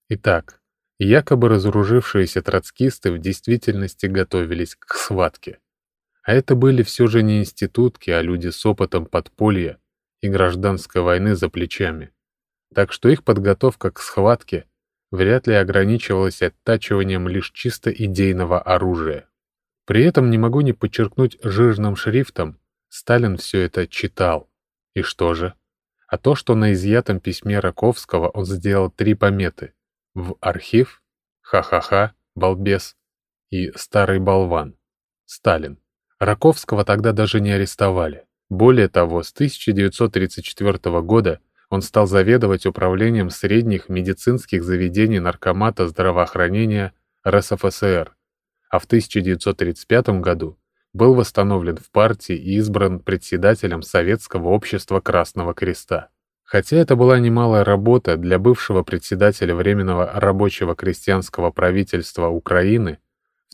Итак, якобы разоружившиеся троцкисты в действительности готовились к схватке. А это были все же не институтки, а люди с опытом подполья и гражданской войны за плечами. Так что их подготовка к схватке вряд ли ограничивалась оттачиванием лишь чисто идейного оружия. При этом не могу не подчеркнуть жирным шрифтом: Сталин все это читал. И что же? А то, что на изъятом письме Раковского он сделал 3 пометы: в архив, ха-ха-ха, балбес и старый болван, Сталин. Раковского тогда даже не арестовали. Более того, с 1934 года он стал заведовать управлением средних медицинских заведений Наркомата здравоохранения РСФСР, а в 1935 году был восстановлен в партии и избран председателем Советского общества Красного Креста. Хотя это была немалая работа для бывшего председателя Временного рабочего крестьянского правительства Украины в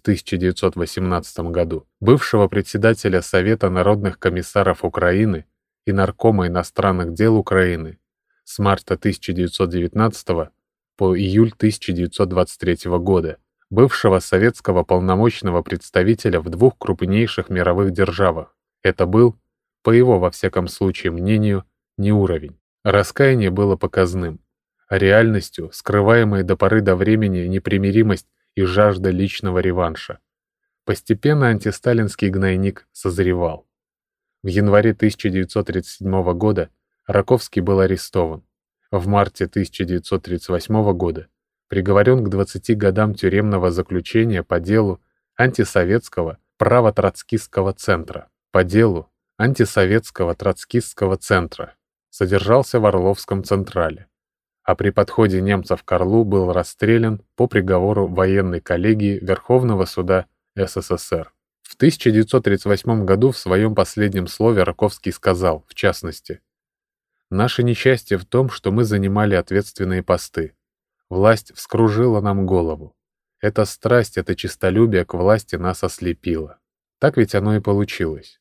1918 году, бывшего председателя Совета народных комиссаров Украины и Наркома иностранных дел Украины с марта 1919 по июль 1923 года, бывшего советского полномочного представителя в 2 крупнейших мировых державах. Это был, по его во всяком случае мнению, не уровень. Раскаяние было показным, а реальностью скрываемая до поры до времени непримиримость и жажда личного реванша. Постепенно антисталинский гнойник созревал. В январе 1937 года Раковский был арестован. В марте 1938 года приговорен к 20 годам тюремного заключения по делу антисоветского право-троцкистского центра. По делу антисоветского троцкистского центра. Содержался в Орловском Централе. А при подходе немцев к Орлу был расстрелян по приговору военной коллегии Верховного суда СССР. В 1938 году в своем последнем слове Раковский сказал, в частности: «Наше несчастье в том, что мы занимали ответственные посты. Власть вскружила нам голову. Эта страсть, это честолюбие к власти нас ослепило». Так ведь оно и получилось.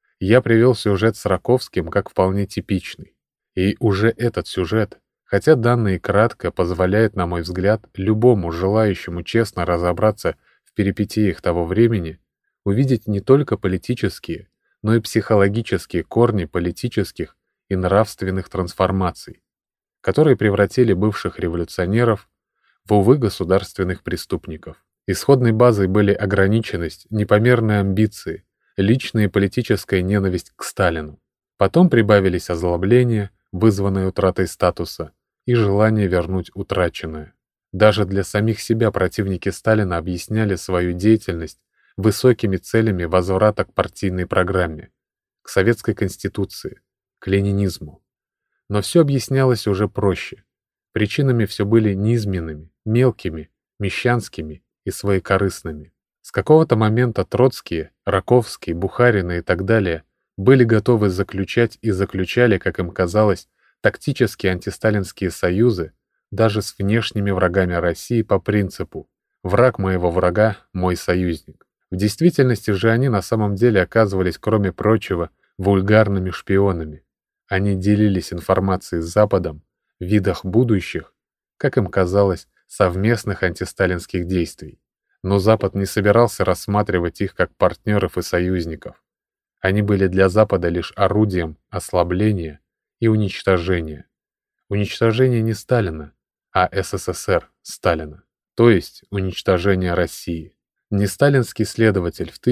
Я привел сюжет с Раковским как вполне типичный. И уже этот сюжет, хотя данный кратко, позволяет, на мой взгляд, любому желающему честно разобраться в перипетиях того времени, увидеть не только политические, но и психологические корни политических и нравственных трансформаций, которые превратили бывших революционеров в, увы, государственных преступников. Исходной базой были ограниченность, непомерные амбиции, личная и политическая ненависть к Сталину. Потом прибавились озлобление, вызванное утратой статуса, и желание вернуть утраченное. Даже для самих себя противники Сталина объясняли свою деятельность высокими целями возврата к партийной программе, к советской конституции, к ленинизму. Но все объяснялось уже проще. Причинами все были низменными, мелкими, мещанскими и своекорыстными. С какого-то момента Троцкие, Раковский, Бухарины и так далее были готовы заключать и заключали, как им казалось, тактические антисталинские союзы даже с внешними врагами России по принципу «враг моего врага – мой союзник». В действительности же они на самом деле оказывались, кроме прочего, вульгарными шпионами. Они делились информацией с Западом в видах будущих, как им казалось, совместных антисталинских действий. Но Запад не собирался рассматривать их как партнеров и союзников. Они были для Запада лишь орудием ослабления и уничтожения. Уничтожение не Сталина, а СССР Сталина, то есть уничтожение России. Не сталинский следователь в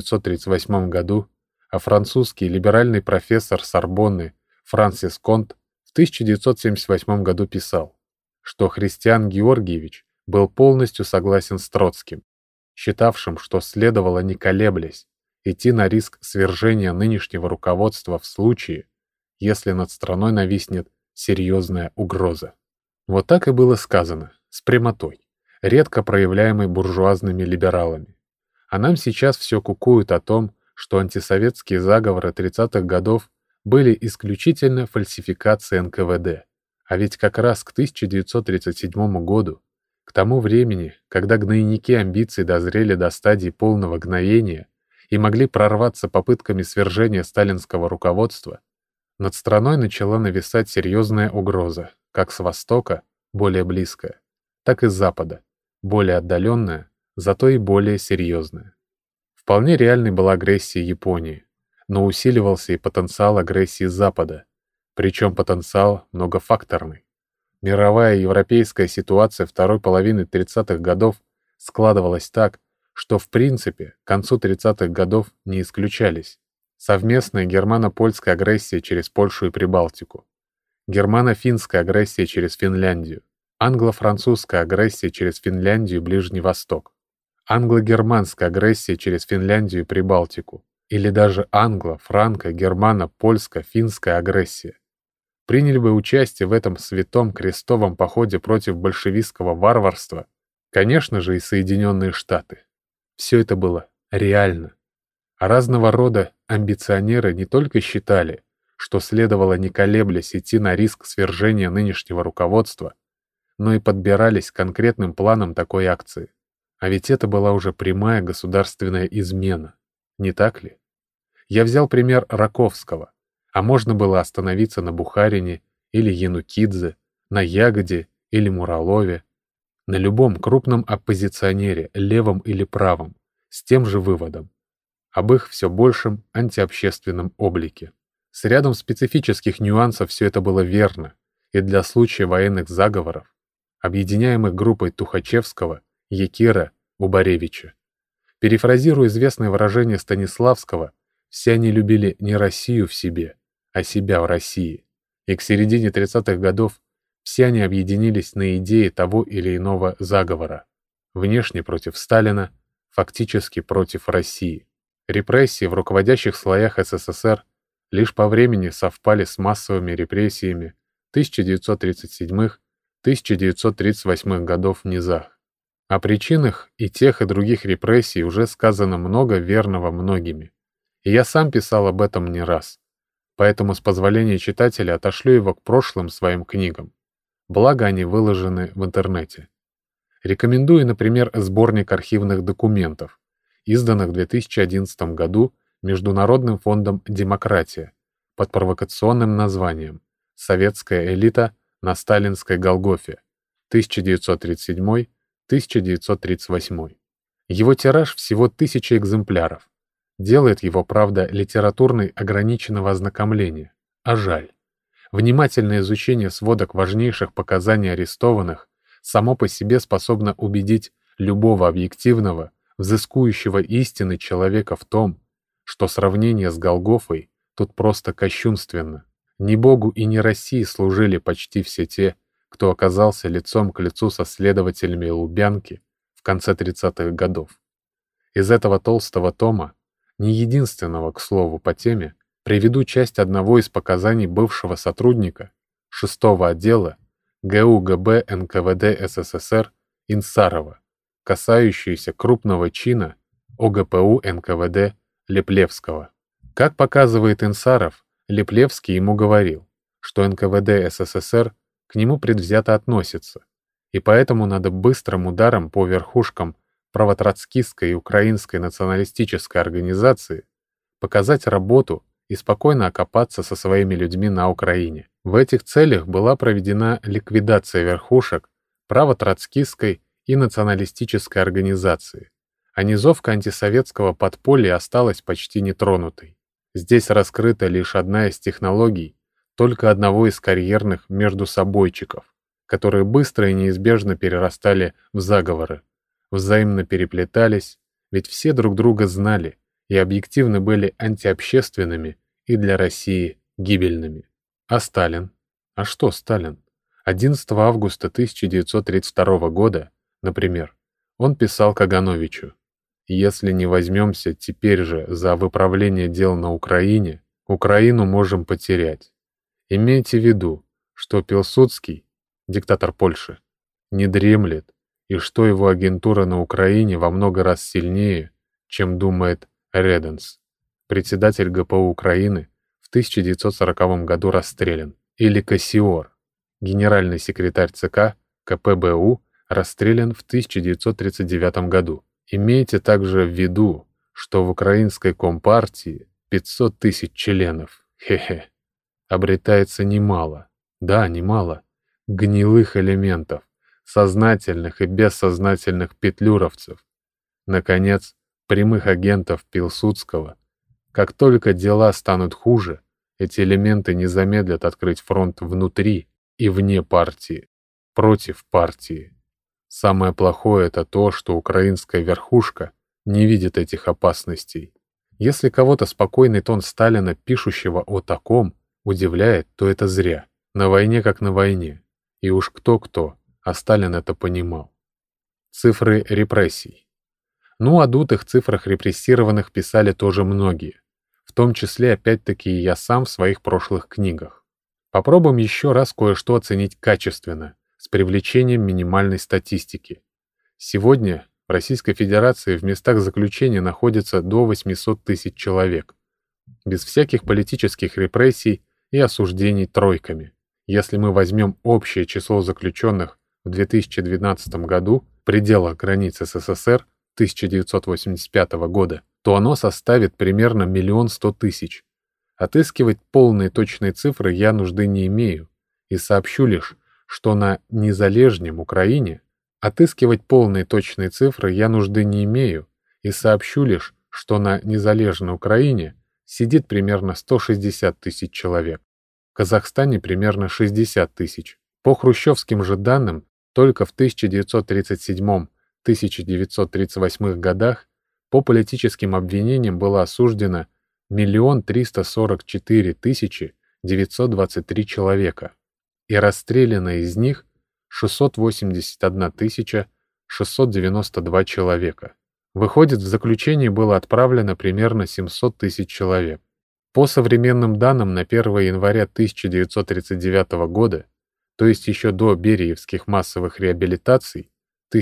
1938 году, а французский либеральный профессор Сорбонны Франсис Конт в 1978 году писал, что Христиан Георгиевич был полностью согласен с Троцким, считавшим, что следовало, не колеблясь, идти на риск свержения нынешнего руководства в случае, если над страной нависнет серьезная угроза. Вот так и было сказано, с прямотой, редко проявляемой буржуазными либералами. А нам сейчас все кукуют о том, что антисоветские заговоры 30-х годов были исключительно фальсификацией НКВД. А ведь как раз к 1937 году, к тому времени, когда гнойники амбиций дозрели до стадии полного гноения и могли прорваться попытками свержения сталинского руководства, над страной начала нависать серьезная угроза, как с востока, более близкая, так и с Запада, более отдаленная, зато и более серьезная. Вполне реальной была агрессия Японии, но усиливался и потенциал агрессии Запада, причем потенциал многофакторный. Мировая и европейская ситуация второй половины 30-х годов складывалась так, что в принципе к концу 30-х годов не исключались совместная германо-польская агрессия через Польшу и Прибалтику, германо-финская агрессия через Финляндию, англо-французская агрессия через Финляндию и Ближний Восток, англо-германская агрессия через Финляндию и Прибалтику, или даже англо-франко-германо-польско-финская агрессия. Приняли бы участие в этом святом крестовом походе против большевистского варварства, конечно же, и Соединенные Штаты. Все это было реально. А разного рода амбиционеры не только считали, что следовало не колеблясь идти на риск свержения нынешнего руководства, но и подбирались к конкретным планам такой акции. А ведь это была уже прямая государственная измена, не так ли? Я взял пример Раковского, а можно было остановиться на Бухарине или Янукидзе, на Ягоде или Муралове, на любом крупном оппозиционере, левом или правом, с тем же выводом об их все большем антиобщественном облике. С рядом специфических нюансов все это было верно и для случая военных заговоров, объединяемых группой Тухачевского, Якира, Убаревича. Перефразируя известное выражение Станиславского, все они любили не Россию в себе, а себя в России. И к середине 30-х годов все они объединились на идее того или иного заговора. Внешне против Сталина, фактически против России. Репрессии в руководящих слоях СССР лишь по времени совпали с массовыми репрессиями 1937-1938 годов в низах. О причинах и тех, и других репрессий уже сказано много верного многими. И я сам писал об этом не раз. Поэтому с позволения читателя отошлю его к прошлым своим книгам. Благо они выложены в интернете. Рекомендую, например, сборник архивных документов, изданных в 2011 году Международным фондом «Демократия» под провокационным названием «Советская элита на сталинской Голгофе» 1937-1938. Его тираж всего 1000 экземпляров. Делает его, правда, литературной ограниченного ознакомления. А жаль. Внимательное изучение сводок важнейших показаний арестованных само по себе способно убедить любого объективного, взыскующего истины человека в том, что сравнение с Голгофой тут просто кощунственно. Ни Богу и ни России служили почти все те, кто оказался лицом к лицу со следователями Лубянки в конце 30-х годов. Из этого толстого тома, не единственного, к слову, по теме, приведу часть одного из показаний бывшего сотрудника 6-го отдела ГУ-ГБ НКВД СССР Инсарова, касающуюся крупного чина ОГПУ НКВД Леплевского. Как показывает Инсаров, Леплевский ему говорил, что НКВД СССР к нему предвзято относится, и поэтому надо быстрым ударом по верхушкам правотроцкистской и украинской националистической организации показать работу и спокойно окопаться со своими людьми на Украине. В этих целях была проведена ликвидация верхушек правотроцкистской и националистической организации, а низовка антисоветского подполья осталась почти нетронутой. Здесь раскрыта лишь одна из технологий только одного из карьерных междусобойчиков, которые быстро и неизбежно перерастали в заговоры, взаимно переплетались, ведь все друг друга знали и объективно были антиобщественными и для России гибельными. А Сталин? А что Сталин? 11 августа 1932 года, например, он писал Кагановичу: «Если не возьмемся теперь же за выправление дел на Украине, Украину можем потерять. Имейте в виду, что Пилсудский, диктатор Польши, не дремлет, и что его агентура на Украине во много раз сильнее, чем думает Реденс, председатель ГПУ Украины, в 1940 году расстрелян, или Кассиор, генеральный секретарь ЦК КПБУ, расстрелян в 1939 году. Имейте также в виду, что в украинской компартии 500 тысяч членов, обретается немало, да, немало, гнилых элементов, сознательных и бессознательных петлюровцев, наконец, прямых агентов Пилсудского. Как только дела станут хуже, эти элементы не замедлят открыть фронт внутри и вне партии, против партии. Самое плохое — это то, что украинская верхушка не видит этих опасностей. Если кого-то спокойный тон Сталина, пишущего о таком, удивляет, то это зря. На войне как на войне. И уж кто-кто, а Сталин это понимал. Цифры репрессий. О дутых цифрах репрессированных писали тоже многие. В том числе, опять-таки, и я сам в своих прошлых книгах. Попробуем еще раз кое-что оценить качественно, с привлечением минимальной статистики. Сегодня в Российской Федерации в местах заключения находится до 800 тысяч человек, без всяких политических репрессий и осуждений тройками. Если мы возьмем общее число заключенных в 2012 году в пределах границ СССР 1985 года, то оно составит примерно 1 100 000. Отыскивать полные точные цифры я нужды не имею и сообщу лишь, что на незалежнем Украине сидит примерно 160 тысяч человек, в Казахстане примерно 60 тысяч. По хрущевским же данным, только в 1937-1938 годах по политическим обвинениям было осуждено 1 344 923 человека, и расстреляно из них 681 692 человека. Выходит, в заключение было отправлено примерно 700 тысяч человек. По современным данным на 1 января 1939 года, то есть еще до бериевских массовых реабилитаций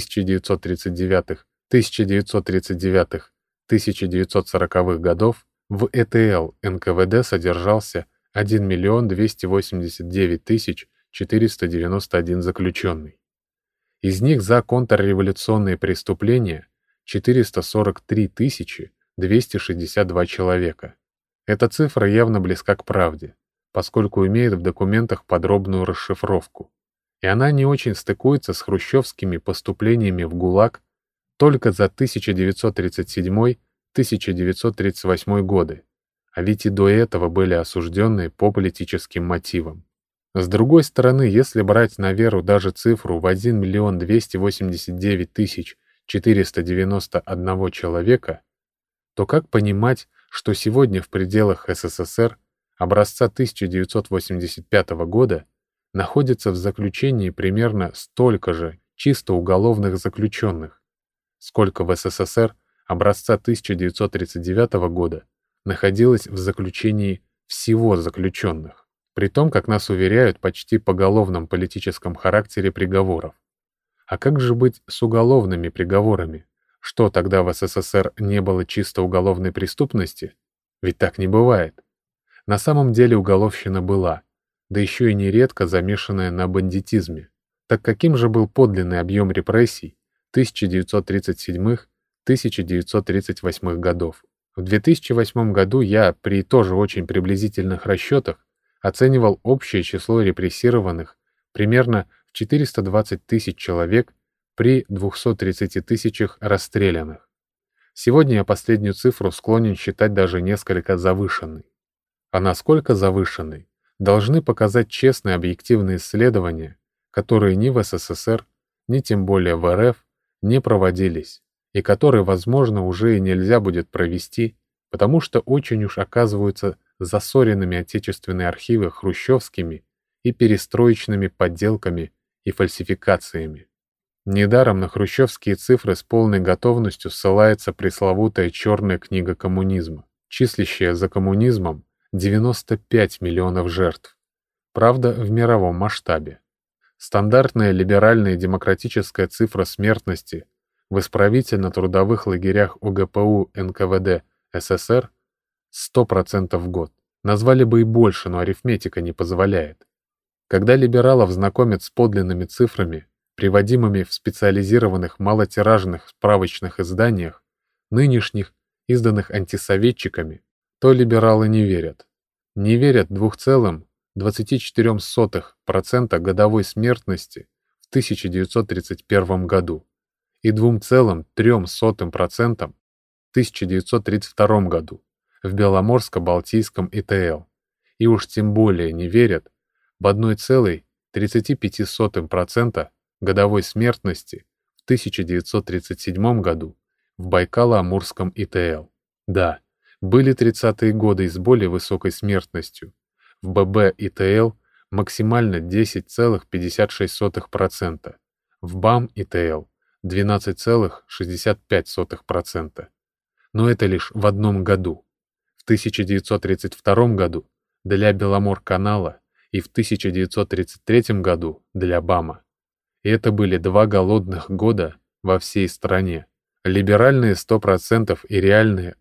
1939-1940-х годов, в ЭТЛ НКВД содержался 1 289 491 заключенный. Из них за контрреволюционные преступления 443 262 человека. Эта цифра явно близка к правде, поскольку имеет в документах подробную расшифровку, и она не очень стыкуется с хрущевскими поступлениями в ГУЛАГ только за 1937-1938 годы, а ведь и до этого были осужденные по политическим мотивам. С другой стороны, если брать на веру даже цифру в 1 289 491 человека, то как понимать, что сегодня в пределах СССР образца 1985 года находится в заключении примерно столько же чисто уголовных заключенных, сколько в СССР образца 1939 года находилось в заключении всего заключенных, при том, как нас уверяют, почти поголовном политическом характере приговоров. А как же быть с уголовными приговорами? Что, тогда в СССР не было чисто уголовной преступности? Ведь так не бывает. На самом деле уголовщина была, да еще и нередко замешанная на бандитизме. Так каким же был подлинный объем репрессий 1937-1938 годов? В 2008 году я, при тоже очень приблизительных расчетах, оценивал общее число репрессированных примерно в 420 тысяч человек при 230 тысячах расстрелянных. Сегодня я последнюю цифру склонен считать даже несколько завышенной. А насколько завышенной, должны показать честные объективные исследования, которые ни в СССР, ни тем более в РФ не проводились, и которые, возможно, уже и нельзя будет провести, потому что очень уж оказываются засоренными отечественные архивы хрущевскими и перестроечными подделками и фальсификациями. Недаром на хрущевские цифры с полной готовностью ссылается пресловутая «Черная книга коммунизма», числящая за коммунизмом 95 миллионов жертв. Правда, в мировом масштабе. Стандартная либеральная демократическая цифра смертности в исправительно-трудовых лагерях ОГПУ НКВД СССР 100% в год. Назвали бы и больше, но арифметика не позволяет. Когда либералов знакомят с подлинными цифрами, приводимыми в специализированных малотиражных справочных изданиях, нынешних, изданных антисоветчиками, то либералы не верят. Не верят 2,24% годовой смертности в в 1931 году и 2,03% в 1932 году в Беломорско-Балтийском ИТЛ, и уж тем более не верят в 1,35% годовой смертности в 1937 году в Байкало-Амурском ИТЛ. Да, были 30-е годы с более высокой смертностью. В ББ ИТЛ максимально 10,56%, в БАМ ИТЛ 12,65%. Но это лишь в одном году. В 1932 году для Беломор-канала и в 1933 году для БАМа. И это были 2 голодных года во всей стране. Либеральные 100% и реальные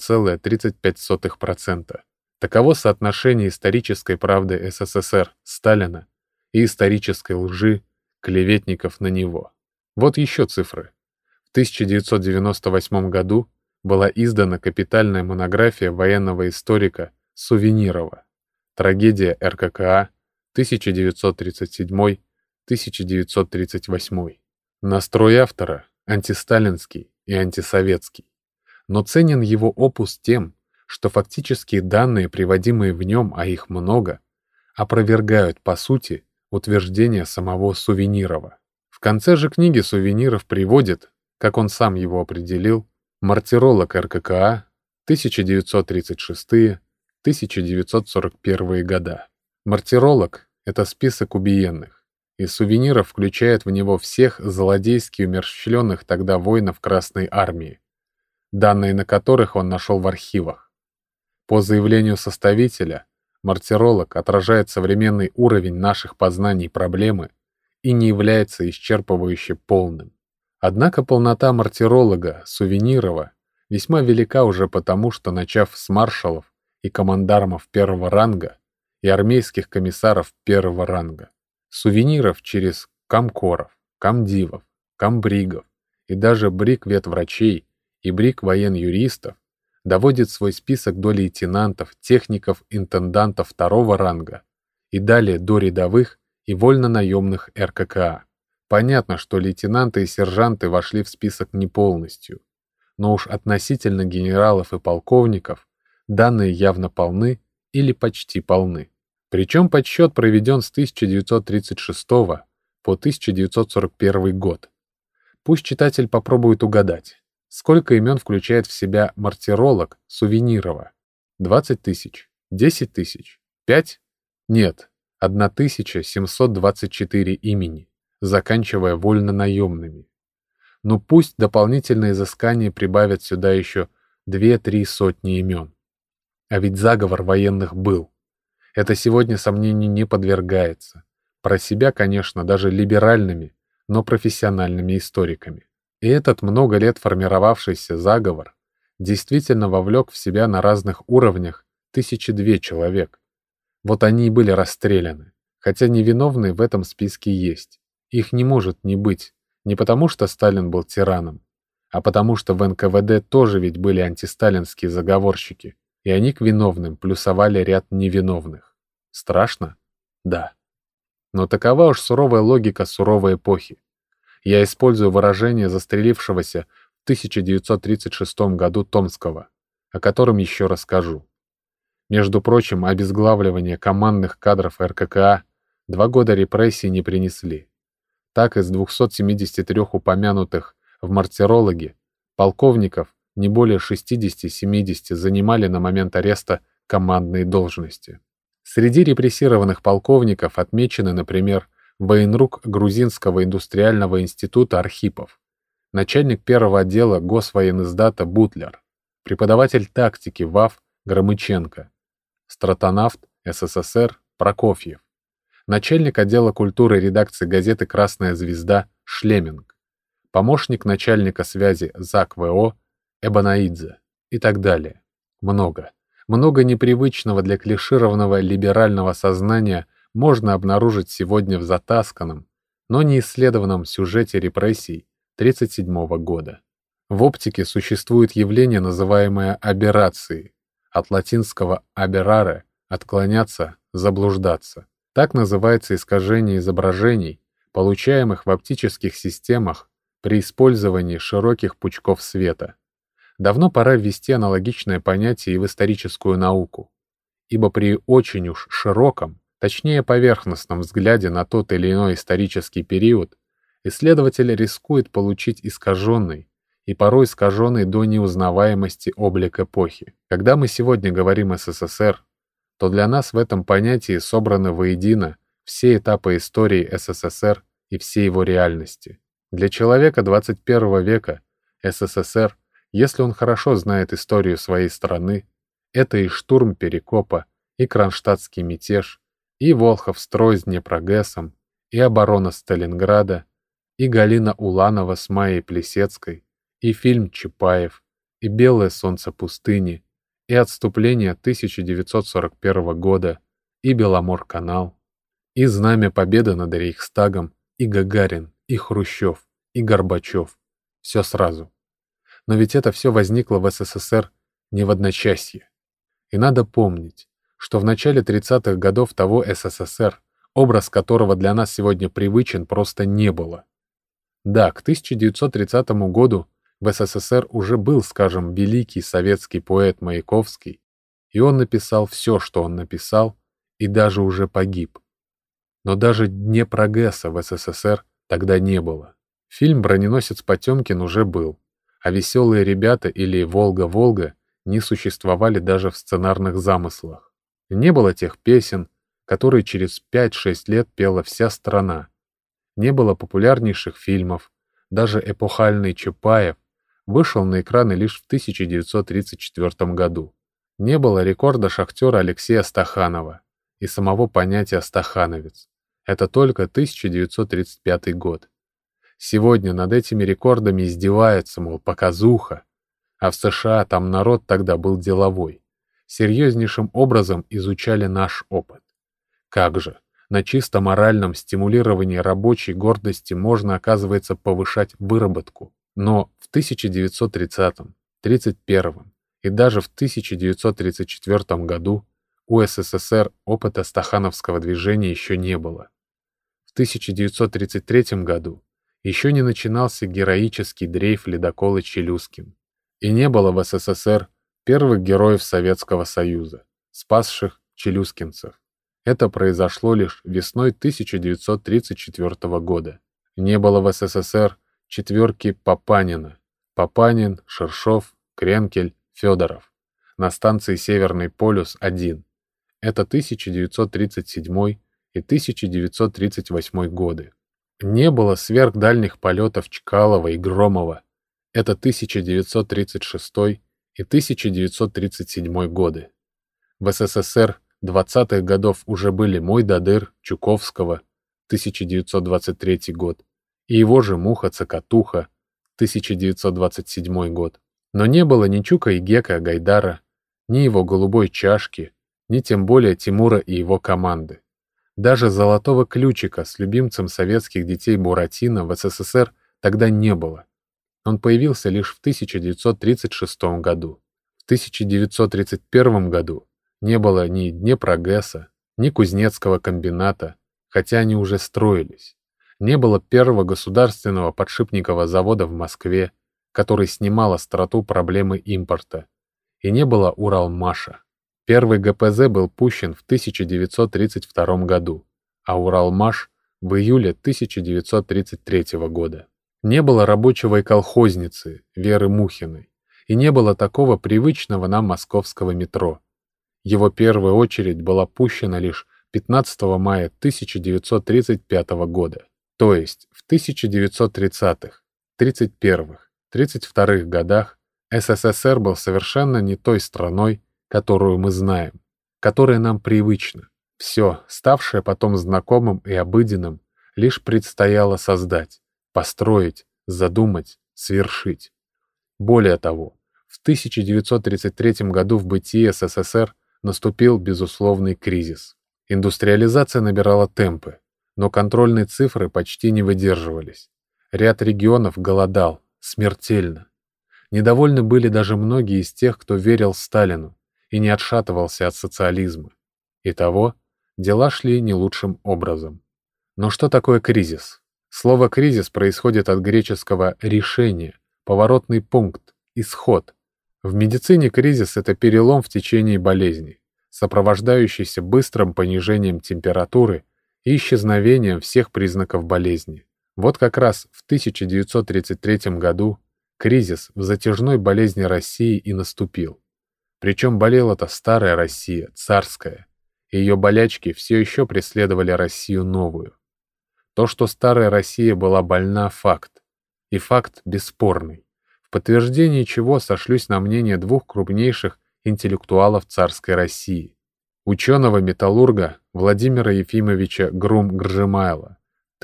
1,35%. Таково соотношение исторической правды СССР Сталина и исторической лжи клеветников на него. Вот еще цифры. В 1998 году была издана капитальная монография военного историка Сувенирова «Трагедия РККА 1937-1938». Настрой автора антисталинский и антисоветский. Но ценен его опус тем, что фактические данные, приводимые в нем, а их много, опровергают, по сути, утверждения самого Сувенирова. В конце же книги Сувениров приводит, как он сам его определил, мартиролог РККА 1936-1941 года. Мартиролог — это список убиенных, и Сувениров включает в него всех злодейски умерщвленных тогда воинов Красной Армии, данные на которых он нашел в архивах. По заявлению составителя, мартиролог отражает современный уровень наших познаний проблемы и не является исчерпывающе полным. Однако полнота мартиролога Сувенирова весьма велика уже потому, что, начав с маршалов и командармов первого ранга и армейских комиссаров первого ранга, Сувениров через комкоров, комдивов, комбригов и даже бриг ветврачей и бриг воен-юристов доводит свой список до лейтенантов, техников, интендантов второго ранга и далее до рядовых и вольно-наемных РККА. Понятно, что лейтенанты и сержанты вошли в список не полностью, но уж относительно генералов и полковников данные явно полны или почти полны. Причем подсчет проведен с 1936 по 1941 год. Пусть читатель попробует угадать, сколько имен включает в себя мартиролог Сувенирова? 20 тысяч? 10 тысяч? 5? Нет, 1724 имени, заканчивая вольно-наемными. Но пусть дополнительные изыскания прибавят сюда еще 2-3 сотни имен. А ведь заговор военных был. Это сегодня сомнению не подвергается. Про себя, конечно, даже либеральными, но профессиональными историками. И этот много лет формировавшийся заговор действительно вовлек в себя на разных уровнях 1002 человек. Вот они и были расстреляны, хотя невиновные в этом списке есть. Их не может не быть, не потому что Сталин был тираном, а потому что в НКВД тоже ведь были антисталинские заговорщики, и они к виновным плюсовали ряд невиновных. Страшно? Да. Но такова уж суровая логика суровой эпохи. Я использую выражение застрелившегося в 1936 году Томского, о котором еще расскажу. Между прочим, обезглавливание командных кадров РККА 2 года репрессий не принесли. Так, из 273 упомянутых в мартирологе полковников не более 60-70 занимали на момент ареста командные должности. Среди репрессированных полковников отмечены, например, военрук Грузинского индустриального института Архипов, начальник первого отдела Госвоениздата Бутлер, преподаватель тактики ВАФ Громыченко, стратонавт СССР Прокофьев, начальник отдела культуры редакции газеты «Красная звезда» Шлеминг, помощник начальника связи ЗАГ ВО Эбонаидзе и так далее. Много непривычного для клишированного либерального сознания можно обнаружить сегодня в затасканном, но не исследованном сюжете репрессий 1937 года. В оптике существует явление, называемое аберрацией, от латинского «aberrare» — «отклоняться», «заблуждаться». Так называется искажение изображений, получаемых в оптических системах при использовании широких пучков света. Давно пора ввести аналогичное понятие и в историческую науку, ибо при очень уж широком, точнее поверхностном взгляде на тот или иной исторический период, исследователь рискует получить искаженный и порой искаженный до неузнаваемости облик эпохи. Когда мы сегодня говорим о СССР, то для нас в этом понятии собраны воедино все этапы истории СССР и все его реальности. Для человека 21 века СССР, если он хорошо знает историю своей страны, это и штурм Перекопа, и Кронштадтский мятеж, и Волховстрой с Днепрогэсом, и оборона Сталинграда, и Галина Уланова с Майей Плисецкой, и фильм «Чапаев», и «Белое солнце пустыни», и отступление 1941 года, и Беломор-канал, и Знамя Победы над Рейхстагом, и Гагарин, и Хрущев, и Горбачев. Все сразу. Но ведь это все возникло в СССР не в одночасье. И надо помнить, что в начале 30-х годов того СССР, образ которого для нас сегодня привычен, просто не было. Да, к 1930 году в СССР уже был, скажем, великий советский поэт Маяковский, и он написал все, что он написал, и даже уже погиб. Но даже Днепрогэса в СССР тогда не было. Фильм «Броненосец Потемкин» уже был, а «Веселые ребята» или «Волга-Волга» не существовали даже в сценарных замыслах. Не было тех песен, которые через 5-6 лет пела вся страна. Не было популярнейших фильмов, даже эпохальный Чапаев вышел на экраны лишь в 1934 году. Не было рекорда шахтера Алексея Стаханова и самого понятия «стахановец». Это только 1935 год. Сегодня над этими рекордами издеваются, мол, показуха. А в США там народ тогда был деловой. Серьезнейшим образом изучали наш опыт. Как же, на чисто моральном стимулировании рабочей гордости можно, оказывается, повышать выработку. Но в 1930-м, 1931-м и даже в 1934 году у СССР опыта стахановского движения еще не было. В 1933 году еще не начинался героический дрейф ледокола «Челюскин». И не было в СССР первых героев Советского Союза, спасших челюскинцев. Это произошло лишь весной 1934 года. Не было в СССР четверки Папанина: Папанин, Шершов, Кренкель, Федоров на станции «Северный полюс-1». Это 1937 и 1938 годы. Не было сверхдальних полетов Чкалова и Громова. Это 1936 и 1937 годы. В СССР 20-х годов уже были «Мой Дадыр» Чуковского, 1923 год, и его же «Муха-цокотуха», 1927 год. Но не было ни Чука и Гека Гайдара, ни его «Голубой чашки», ни тем более Тимура и его команды. Даже «Золотого ключика» с любимцем советских детей Буратино в СССР тогда не было. Он появился лишь в 1936 году. В 1931 году не было ни Днепрогэса, ни Кузнецкого комбината, хотя они уже строились. Не было первого государственного подшипникового завода в Москве, который снимал остроту проблемы импорта. И не было Уралмаша. Первый ГПЗ был пущен в 1932 году, а Уралмаш в июле 1933 года. Не было рабочего и колхозницы Веры Мухиной, и не было такого привычного нам московского метро. Его первая очередь была пущена лишь 15 мая 1935 года, то есть в 1930-х, 31-х, 32-х годах СССР был совершенно не той страной, которую мы знаем, которая нам привычна. Все, ставшее потом знакомым и обыденным, лишь предстояло создать, построить, задумать, свершить. Более того, в 1933 году в бытии СССР наступил безусловный кризис. Индустриализация набирала темпы, но контрольные цифры почти не выдерживались. Ряд регионов голодал, смертельно. Недовольны были даже многие из тех, кто верил Сталину и не отшатывался от социализма. Итого, дела шли не лучшим образом. Но что такое кризис? Слово «кризис» происходит от греческого «решение», «поворотный пункт», «исход». В медицине кризис – это перелом в течение болезни, сопровождающийся быстрым понижением температуры и исчезновением всех признаков болезни. Вот как раз в 1933 году кризис в затяжной болезни России и наступил. Причем болела-то старая Россия, царская, и ее болячки все еще преследовали Россию новую. То, что старая Россия была больна, факт. И факт бесспорный, в подтверждении чего сошлюсь на мнение двух крупнейших интеллектуалов царской России. Ученого-металлурга Владимира Ефимовича Грум-Гржемайла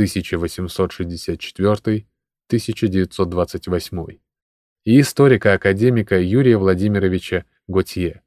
1864-1928 и историка-академика Юрия Владимировича Готье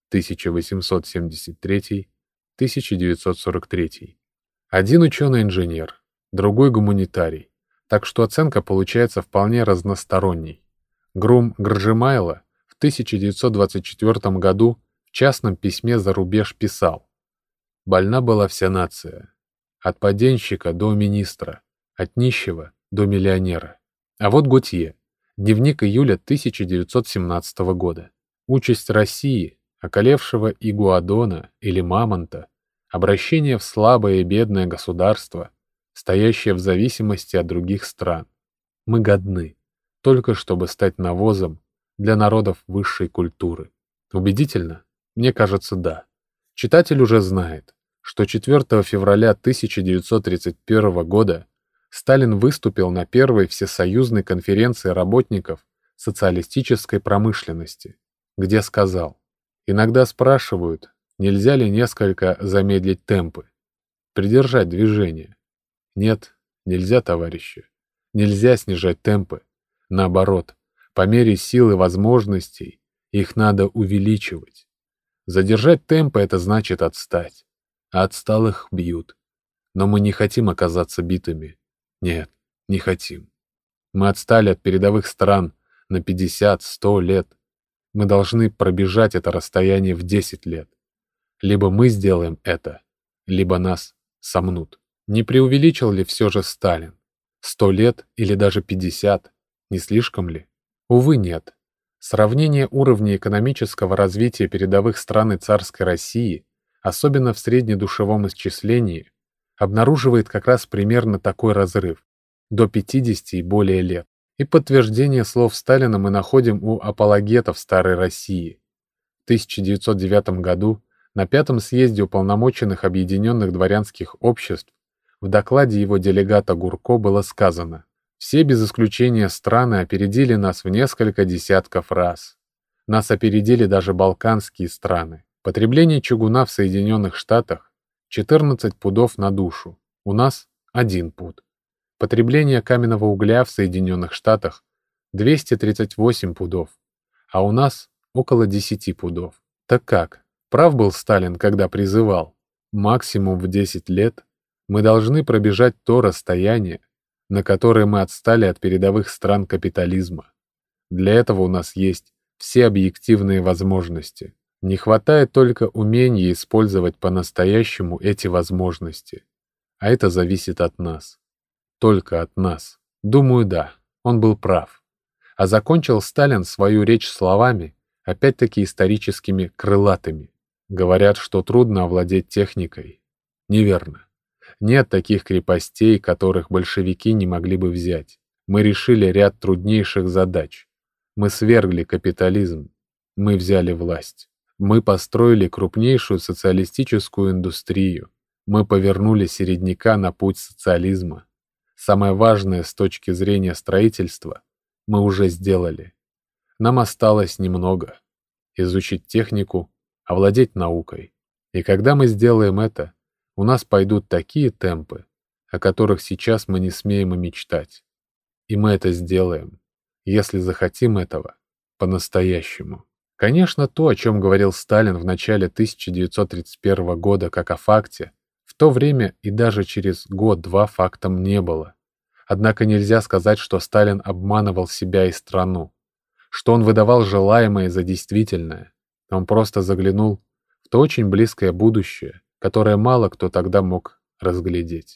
1873-1943. Один ученый-инженер, другой гуманитарий, так что оценка получается вполне разносторонней. Грум-Гржемайло в 1924 году в частном письме за рубеж писал: «Больна была вся нация, от поденщика до министра, от нищего до миллионера». А вот Готье, дневник июля 1917 года. Участь России, околевшего игуадона или мамонта, обращение в слабое и бедное государство, стоящее в зависимости от других стран. Мы годны, только чтобы стать навозом для народов высшей культуры. Убедительно? Мне кажется, да. Читатель уже знает, что 4 февраля 1931 года Сталин выступил на первой всесоюзной конференции работников социалистической промышленности, где сказал: «Иногда спрашивают, нельзя ли несколько замедлить темпы, придержать движение. Нет, нельзя, товарищи. Нельзя снижать темпы. Наоборот, по мере сил и возможностей их надо увеличивать. Задержать темпы — это значит отстать. А отсталых бьют. Но мы не хотим оказаться битыми. Нет, не хотим. Мы отстали от передовых стран на 50-100 лет. Мы должны пробежать это расстояние в 10 лет. Либо мы сделаем это, либо нас сомнут». Не преувеличил ли все же Сталин? 100 лет или даже 50? Не слишком ли? Увы, нет. Сравнение уровня экономического развития передовых стран и царской России, особенно в среднедушевом исчислении, обнаруживает как раз примерно такой разрыв, до 50 и более лет. И подтверждение слов Сталина мы находим у апологетов старой России. В 1909 году на 5-м съезде уполномоченных объединенных дворянских обществ в докладе его делегата Гурко было сказано: «Все без исключения страны опередили нас в несколько десятков раз. Нас опередили даже балканские страны. Потребление чугуна в Соединенных Штатах 14 пудов на душу, у нас 1 пуд. Потребление каменного угля в Соединенных Штатах 238 пудов, а у нас около 10 пудов. Так как, прав был Сталин, когда призывал: максимум в 10 лет мы должны пробежать то расстояние, на которое мы отстали от передовых стран капитализма. Для этого у нас есть все объективные возможности. Не хватает только умения использовать по-настоящему эти возможности. А это зависит от нас. Только от нас». Думаю, да, он был прав. А закончил Сталин свою речь словами, опять-таки историческими крылатыми. Говорят, что трудно овладеть техникой. Неверно. Нет таких крепостей, которых большевики не могли бы взять. Мы решили ряд труднейших задач. Мы свергли капитализм. Мы взяли власть. Мы построили крупнейшую социалистическую индустрию. Мы повернули середняка на путь социализма. Самое важное с точки зрения строительства мы уже сделали. Нам осталось немного. Изучить технику, овладеть наукой. И когда мы сделаем это, у нас пойдут такие темпы, о которых сейчас мы не смеем и мечтать. И мы это сделаем, если захотим этого по-настоящему. Конечно, то, о чем говорил Сталин в начале 1931 года как о факте, в то время и даже через год-два фактом не было. Однако нельзя сказать, что Сталин обманывал себя и страну, что он выдавал желаемое за действительное. Он просто заглянул в то очень близкое будущее, которое мало кто тогда мог разглядеть.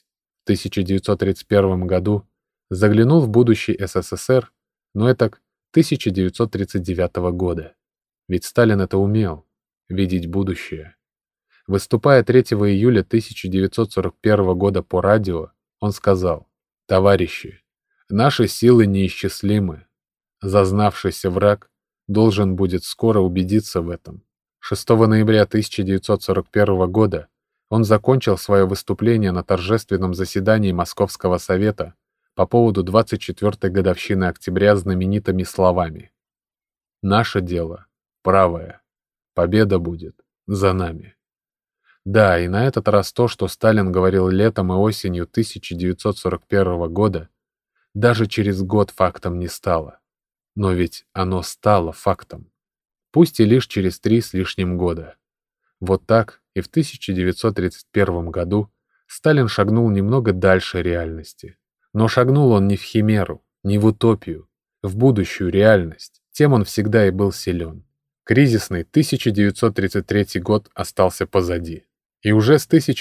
1931 году заглянул в будущий СССР, но это к 1939 года. Ведь Сталин это умел — видеть будущее. Выступая 3 июля 1941 года по радио, он сказал: «Товарищи, наши силы неисчислимы. Зазнавшийся враг должен будет скоро убедиться в этом». 6 ноября 1941 года он закончил свое выступление на торжественном заседании Московского совета по поводу 24-й годовщины октября знаменитыми словами: «Наше дело правое. Победа будет за нами». Да, и на этот раз то, что Сталин говорил летом и осенью 1941 года, даже через год фактом не стало. Но ведь оно стало фактом. Пусть и лишь через 3 с лишним года. Вот так и в 1931 году Сталин шагнул немного дальше реальности. Но шагнул он не в химеру, не в утопию, в будущую реальность. Тем он всегда и был силен. Кризисный 1933 год остался позади. И уже с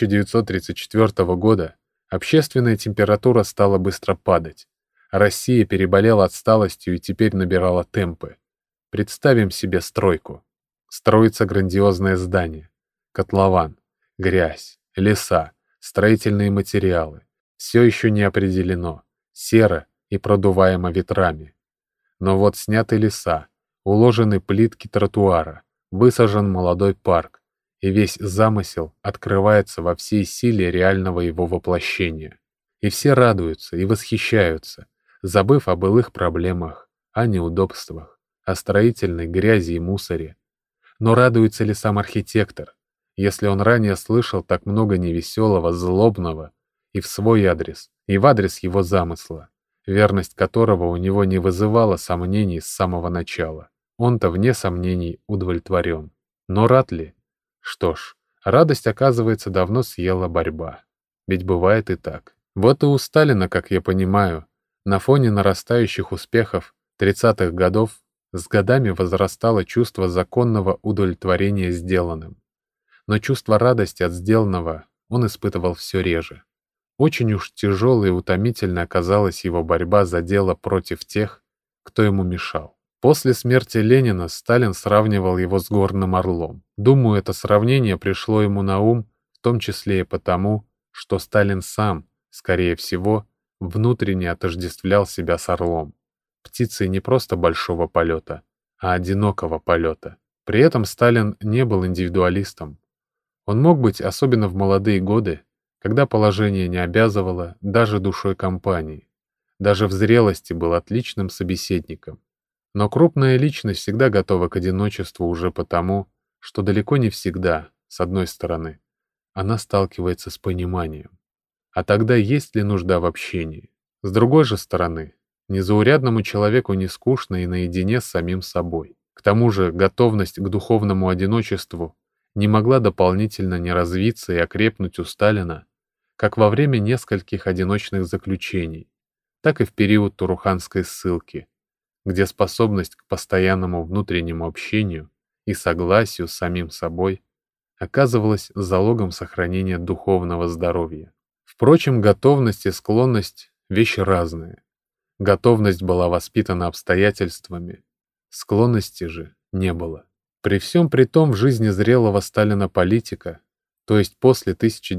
1934 года общественная температура стала быстро падать. Россия переболела отсталостью и теперь набирала темпы. Представим себе стройку. Строится грандиозное здание, котлован, грязь, леса, строительные материалы. Все еще не определено, серо и продуваемо ветрами. Но вот сняты леса, уложены плитки тротуара, высажен молодой парк, и весь замысел открывается во всей силе реального его воплощения. И все радуются и восхищаются, забыв о былых проблемах, о неудобствах, о строительной грязи и мусоре. Но радуется ли сам архитектор, если он ранее слышал так много невеселого, злобного и в свой адрес, и в адрес его замысла, верность которого у него не вызывала сомнений с самого начала? Он-то, вне сомнений, удовлетворен. Но рад ли? Что ж, радость, оказывается, давно съела борьба. Ведь бывает и так. Вот и у Сталина, как я понимаю, на фоне нарастающих успехов 30-х годов с годами возрастало чувство законного удовлетворения сделанным. Но чувство радости от сделанного он испытывал все реже. Очень уж тяжелой и утомительной оказалась его борьба за дело против тех, кто ему мешал. После смерти Ленина Сталин сравнивал его с горным орлом. Думаю, это сравнение пришло ему на ум, в том числе и потому, что Сталин сам, скорее всего, внутренне отождествлял себя с орлом, птицей не просто большого полета, а одинокого полета. При этом Сталин не был индивидуалистом. Он мог быть, особенно в молодые годы, когда положение не обязывало, даже душой компании. Даже в зрелости был отличным собеседником. Но крупная личность всегда готова к одиночеству уже потому, что далеко не всегда, с одной стороны, она сталкивается с пониманием. А тогда есть ли нужда в общении? С другой же стороны, незаурядному человеку не скучно и наедине с самим собой. К тому же готовность к духовному одиночеству не могла дополнительно не развиться и окрепнуть у Сталина, как во время нескольких одиночных заключений, так и в период Туруханской ссылки, где способность к постоянному внутреннему общению и согласию с самим собой оказывалась залогом сохранения духовного здоровья. Впрочем, готовность и склонность — вещи разные. Готовность была воспитана обстоятельствами, склонности же не было. При всем при том в жизни зрелого Сталина политика, то есть после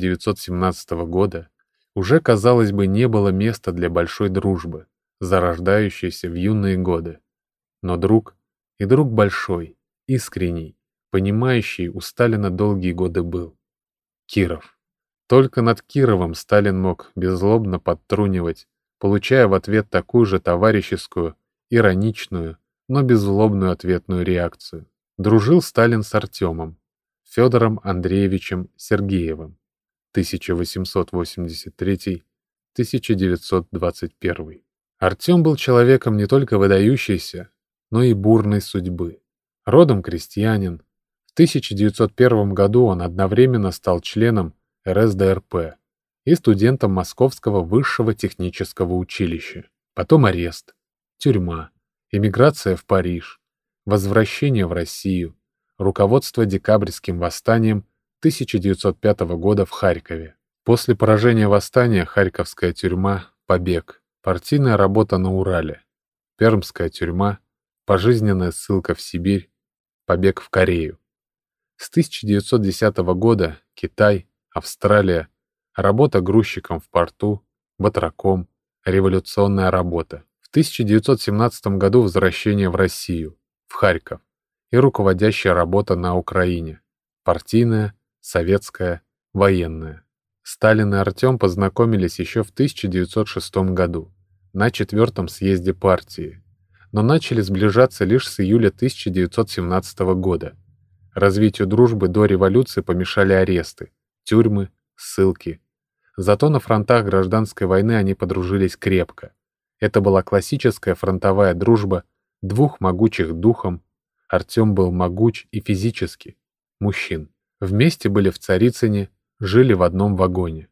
1917 года, уже, казалось бы, не было места для большой дружбы, зарождающейся в юные годы. Но друг, и друг большой, искренний, понимающий у Сталина долгие годы был — Киров. Только над Кировым Сталин мог беззлобно подтрунивать, получая в ответ такую же товарищескую, ироничную, но беззлобную ответную реакцию. Дружил Сталин с Артемом, Федором Андреевичем Сергеевым, 1883-1921. Артем был человеком не только выдающейся, но и бурной судьбы. Родом крестьянин, в 1901 году он одновременно стал членом РСДРП и студентом Московского высшего технического училища. Потом арест, тюрьма, эмиграция в Париж, возвращение в Россию, руководство декабрьским восстанием 1905 года в Харькове. После поражения восстания Харьковская тюрьма, побег, партийная работа на Урале, Пермская тюрьма, пожизненная ссылка в Сибирь, побег в Корею. С 1910 года Китай, Австралия, работа грузчиком в порту, батраком, революционная работа. В 1917 году возвращение в Россию, в Харьков, и руководящая работа на Украине, партийная, советская, военная. Сталин и Артем познакомились еще в 1906 году на 4-м съезде партии, но начали сближаться лишь с июля 1917 года. Развитию дружбы до революции помешали аресты, тюрьмы, ссылки. Зато на фронтах гражданской войны они подружились крепко. Это была классическая фронтовая дружба двух могучих духом. Артем был могуч и физически, мужчин. Вместе были в Царицыне, жили в одном вагоне.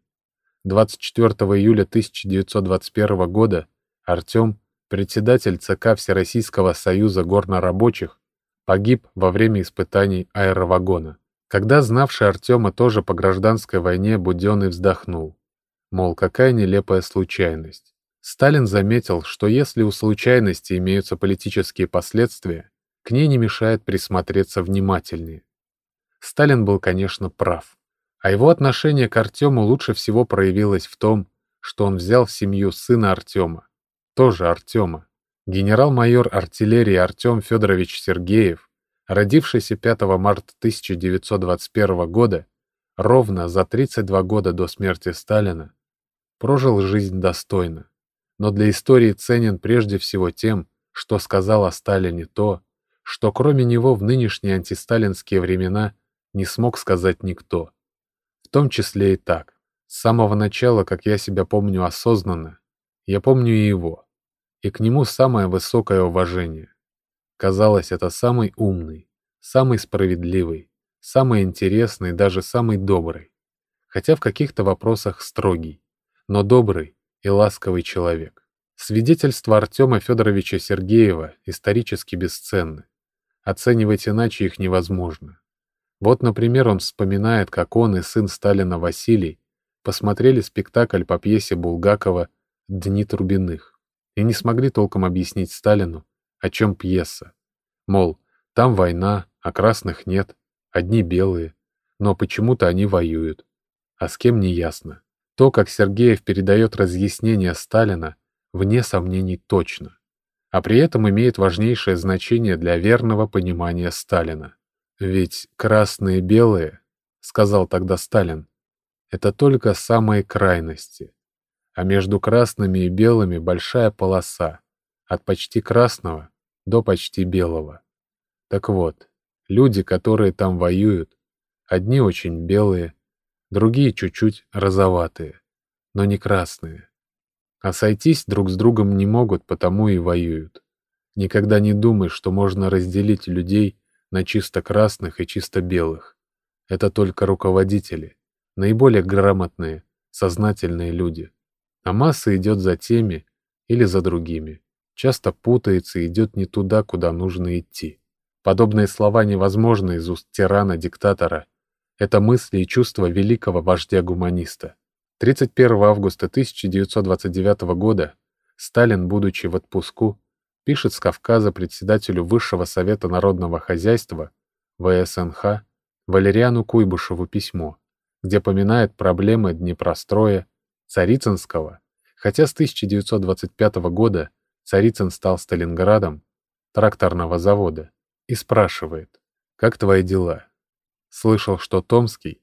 24 июля 1921 года Артем, председатель ЦК Всероссийского союза горнорабочих, погиб во время испытаний аэровагона. Когда знавший Артема тоже по гражданской войне Буденный вздохнул. Мол, какая нелепая случайность. Сталин заметил, что если у случайности имеются политические последствия, к ней не мешает присмотреться внимательнее. Сталин был, конечно, прав. А его отношение к Артему лучше всего проявилось в том, что он взял в семью сына Артема, тоже Артема, генерал-майор артиллерии Артем Федорович Сергеев, родившийся 5 марта 1921 года, ровно за 32 года до смерти Сталина, прожил жизнь достойно, но для истории ценен прежде всего тем, что сказал о Сталине то, что кроме него в нынешние антисталинские времена не смог сказать никто. В том числе и так. С самого начала, как я себя помню осознанно, я помню и его, и к нему самое высокое уважение. Казалось, это самый умный, самый справедливый, самый интересный, даже самый добрый, хотя в каких-то вопросах строгий, но добрый и ласковый человек. Свидетельства Артема Федоровича Сергеева исторически бесценны. Оценивать иначе их невозможно. Вот, например, он вспоминает, как он и сын Сталина Василий посмотрели спектакль по пьесе Булгакова «Дни Турбиных» и не смогли толком объяснить Сталину, о чем пьеса. Мол, там война, а красных нет, одни белые, но почему-то они воюют. А с кем не ясно. То, как Сергеев передает разъяснение Сталина, вне сомнений точно, а при этом имеет важнейшее значение для верного понимания Сталина. «Ведь красные и белые, — сказал тогда Сталин, — это только самые крайности, а между красными и белыми большая полоса, от почти красного до почти белого. Так вот, люди, которые там воюют, одни очень белые, другие чуть-чуть розоватые, но не красные. А сойтись друг с другом не могут, потому и воюют. Никогда не думай, что можно разделить людей на чисто красных и чисто белых. Это только руководители, наиболее грамотные, сознательные люди. А масса идет за теми или за другими. Часто путается и идет не туда, куда нужно идти. Подобные слова невозможны из уст тирана-диктатора. Это мысли и чувства великого вождя-гуманиста. 31 августа 1929 года Сталин, будучи в отпуску, пишет с Кавказа председателю Высшего совета народного хозяйства ВСНХ Валериану Куйбышеву письмо, где поминает проблемы Днепростроя, Царицынского, хотя с 1925 года Царицын стал Сталинградом, тракторного завода, и спрашивает: «Как твои дела? Слышал, что Томский,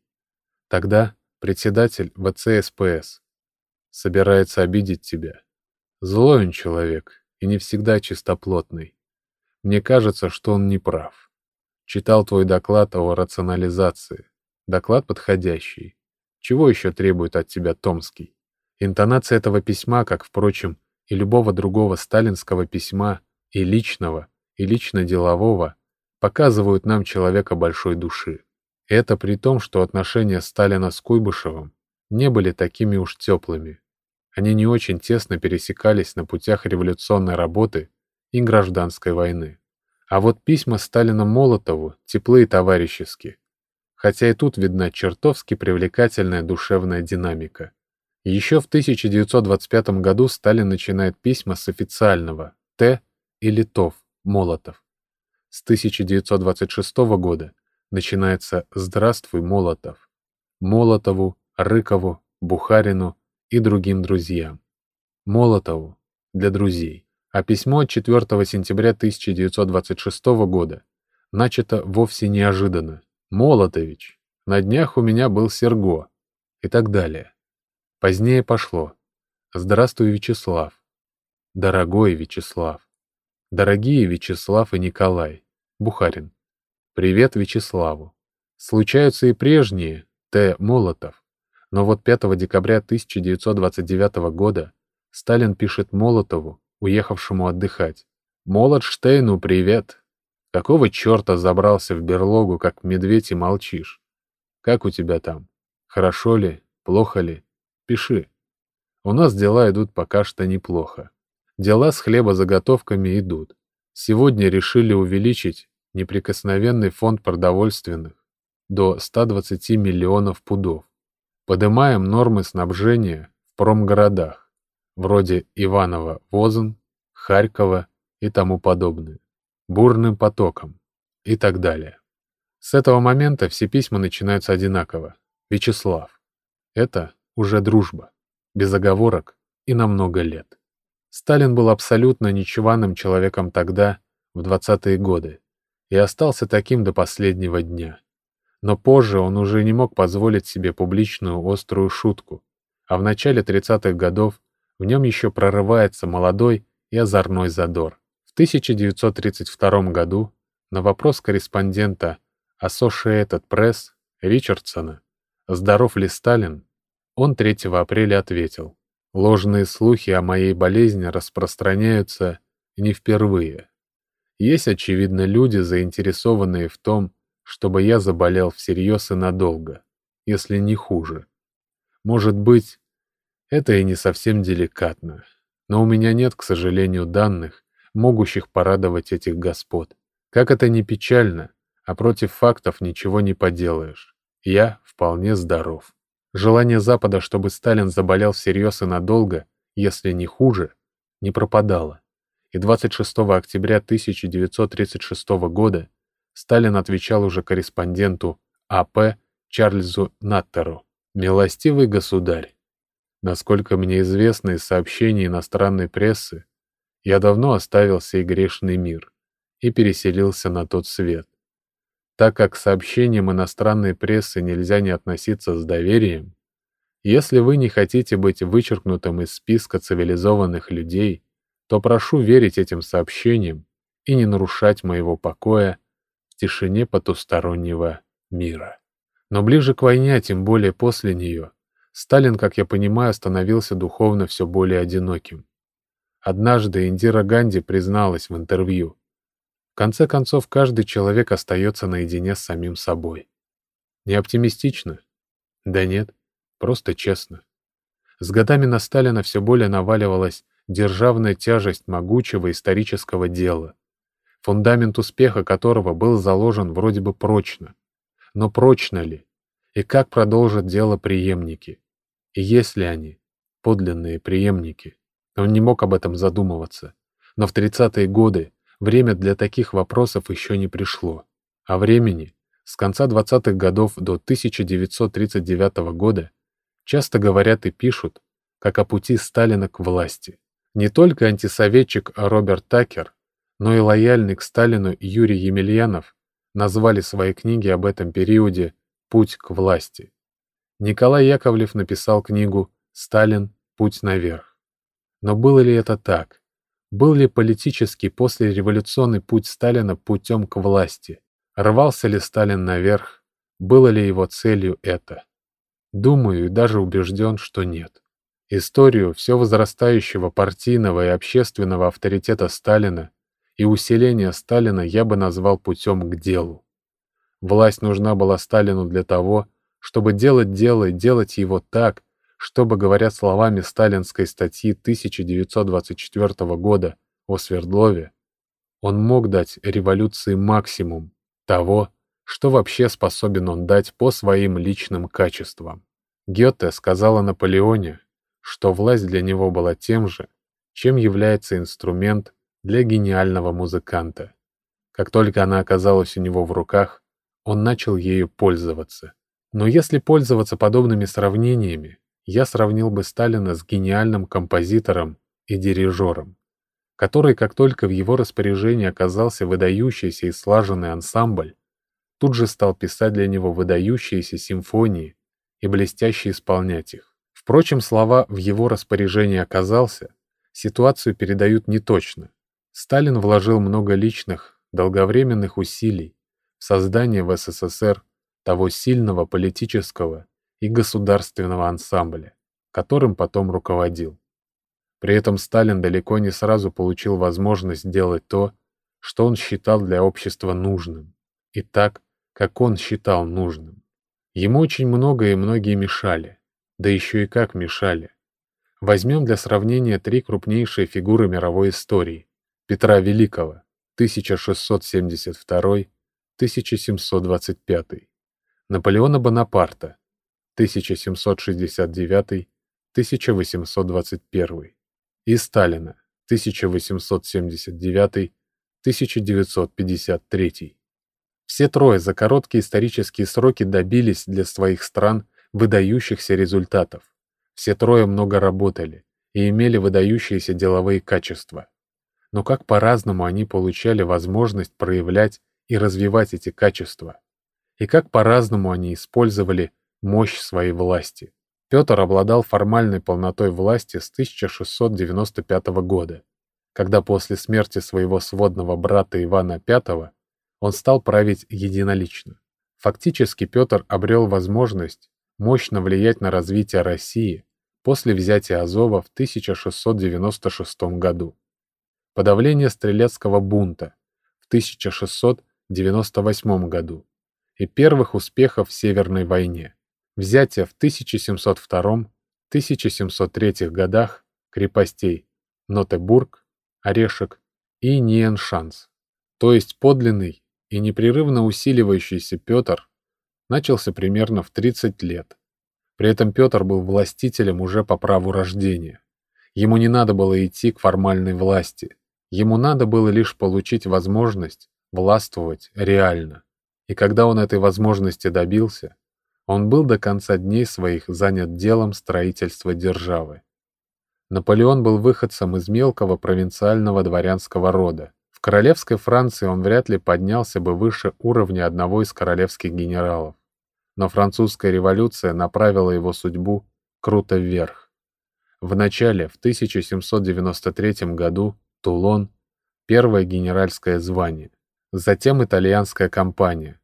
тогда председатель ВЦСПС, собирается обидеть тебя. Злой он человек и не всегда чистоплотный. Мне кажется, что он не прав. Читал твой доклад о рационализации. Доклад подходящий. Чего еще требует от тебя Томский?» Интонация этого письма, как, впрочем, и любого другого сталинского письма, и личного, и лично-делового, показывают нам человека большой души. Это при том, что отношения Сталина с Куйбышевым не были такими уж теплыми. Они не очень тесно пересекались на путях революционной работы и гражданской войны. А вот письма Сталина Молотову теплы и товарищески. хотя и тут видна чертовски привлекательная душевная динамика. Еще в 1925 году Сталин начинает письма с официального «Т» или «ТОВ» Молотов. С 1926 года начинается «Здравствуй, Молотов» Молотову, Рыкову, Бухарину и другим друзьям. Молотову для друзей. А письмо от 4 сентября 1926 года начато вовсе неожиданно. «Молотович, на днях у меня был Серго» и так далее. Позднее пошло «Здравствуй, Вячеслав», «Дорогой Вячеслав», «Дорогие Вячеслав и Николай», Бухарин. «Привет Вячеславу». Случаются и прежние Т. Молотов, но вот 5 декабря 1929 года Сталин пишет Молотову, уехавшему отдыхать: «Молотштейну привет. Какого черта забрался в берлогу, как медведь, и молчишь? Как у тебя там? Хорошо ли? Плохо ли? Пиши. У нас дела идут пока что неплохо. Дела с хлебозаготовками идут. Сегодня решили увеличить неприкосновенный фонд продовольственных до 120 миллионов пудов. Подымаем нормы снабжения в промгородах, вроде Иваново-Возн, Харькова и тому подобное, бурным потоком и так далее». С этого момента все письма начинаются одинаково. Вячеслав. Это уже дружба, без оговорок и на много лет. Сталин был абсолютно ничеванным человеком тогда, в 20-е годы, и остался таким до последнего дня. Но позже он уже не мог позволить себе публичную острую шутку, а в начале 30-х годов в нем еще прорывается молодой и озорной задор. В 1932 году на вопрос корреспондента Associated Press Ричардсона «Здоров ли Сталин?», он 3 апреля ответил: «Ложные слухи о моей болезни распространяются не впервые. Есть, очевидно, люди, заинтересованные в том, чтобы я заболел всерьез и надолго, если не хуже. Может быть, это и не совсем деликатно, но у меня нет, к сожалению, данных, могущих порадовать этих господ. Как это ни печально, а против фактов ничего не поделаешь. Я вполне здоров». Желание Запада, чтобы Сталин заболел всерьез и надолго, если не хуже, не пропадало. И 26 октября 1936 года Сталин отвечал уже корреспонденту А.П. Чарльзу Наттеру: «Милостивый государь, насколько мне известно из сообщений иностранной прессы, я давно оставил сей грешный мир и переселился на тот свет. Так как к сообщениям иностранной прессы нельзя не относиться с доверием, если вы не хотите быть вычеркнутым из списка цивилизованных людей, то прошу верить этим сообщениям и не нарушать моего покоя в тишине потустороннего мира». Но ближе к войне, а тем более после нее, Сталин, как я понимаю, становился духовно все более одиноким. Однажды Индира Ганди призналась в интервью: «В конце концов, каждый человек остается наедине с самим собой». Не оптимистично? Да нет, просто честно. С годами на Сталина все более наваливалась державная тяжесть могучего исторического дела, фундамент успеха которого был заложен вроде бы прочно. Но прочно ли? И как продолжат дело преемники? И есть ли они, подлинные преемники? Он не мог об этом задумываться. Но в 30-е годы время для таких вопросов еще не пришло. А времени с конца 20-х годов до 1939 года часто говорят и пишут, как о пути Сталина к власти. Не только антисоветчик Роберт Такер, но и лояльный к Сталину Юрий Емельянов назвали свои книги об этом периоде «Путь к власти». Николай Яковлев написал книгу «Сталин. Путь наверх». Но было ли это так? Был ли политический послереволюционный путь Сталина путем к власти? Рвался ли Сталин наверх? Было ли его целью это? Думаю и даже убежден, что нет. Историю все возрастающего партийного и общественного авторитета Сталина и усиления Сталина я бы назвал путем к делу. Власть нужна была Сталину для того, чтобы делать дело и делать его так, чтобы, говоря словами сталинской статьи 1924 года о Свердлове, он мог дать революции максимум того, что вообще способен он дать по своим личным качествам. Гёте сказал о Наполеоне, что власть для него была тем же, чем является инструмент для гениального музыканта. Как только она оказалась у него в руках, он начал ею пользоваться. Но если пользоваться подобными сравнениями, я сравнил бы Сталина с гениальным композитором и дирижером, который, как только в его распоряжении оказался выдающийся и слаженный ансамбль, тут же стал писать для него выдающиеся симфонии и блестяще исполнять их. Впрочем, слова «в его распоряжении оказался» ситуацию передают неточно. Сталин вложил много личных, долговременных усилий в создание в СССР того сильного политического и государственного ансамбля, которым потом руководил. При этом Сталин далеко не сразу получил возможность делать то, что он считал для общества нужным, и так, как он считал нужным. Ему очень много и многие мешали, да еще и как мешали. Возьмем для сравнения три крупнейшие фигуры мировой истории: Петра Великого, 1672-1725, Наполеона Бонапарта, 1769-1821, и Сталина, 1879-1953. Все трое за короткие исторические сроки добились для своих стран выдающихся результатов. Все трое много работали и имели выдающиеся деловые качества. Но как по-разному они получали возможность проявлять и развивать эти качества. И как по-разному они использовали мощь своей власти. Петр обладал формальной полнотой власти с 1695 года, когда после смерти своего сводного брата Ивана V он стал править единолично. Фактически Петр обрел возможность мощно влиять на развитие России после взятия Азова в 1696 году, подавления Стрелецкого бунта в 1698 году и первых успехов в Северной войне, взятие в 1702-1703 годах крепостей Нотебург, Орешек и Ниеншанс. То есть подлинный и непрерывно усиливающийся Петр начался примерно в 30 лет. При этом Петр был властителем уже по праву рождения. Ему не надо было идти к формальной власти. Ему надо было лишь получить возможность властвовать реально. И когда он этой возможности добился, он был до конца дней своих занят делом строительства державы. Наполеон был выходцем из мелкого провинциального дворянского рода. В королевской Франции он вряд ли поднялся бы выше уровня одного из королевских генералов. Но французская революция направила его судьбу круто вверх. Вначале, в 1793 году, Тулон – первое генеральское звание, затем итальянская кампания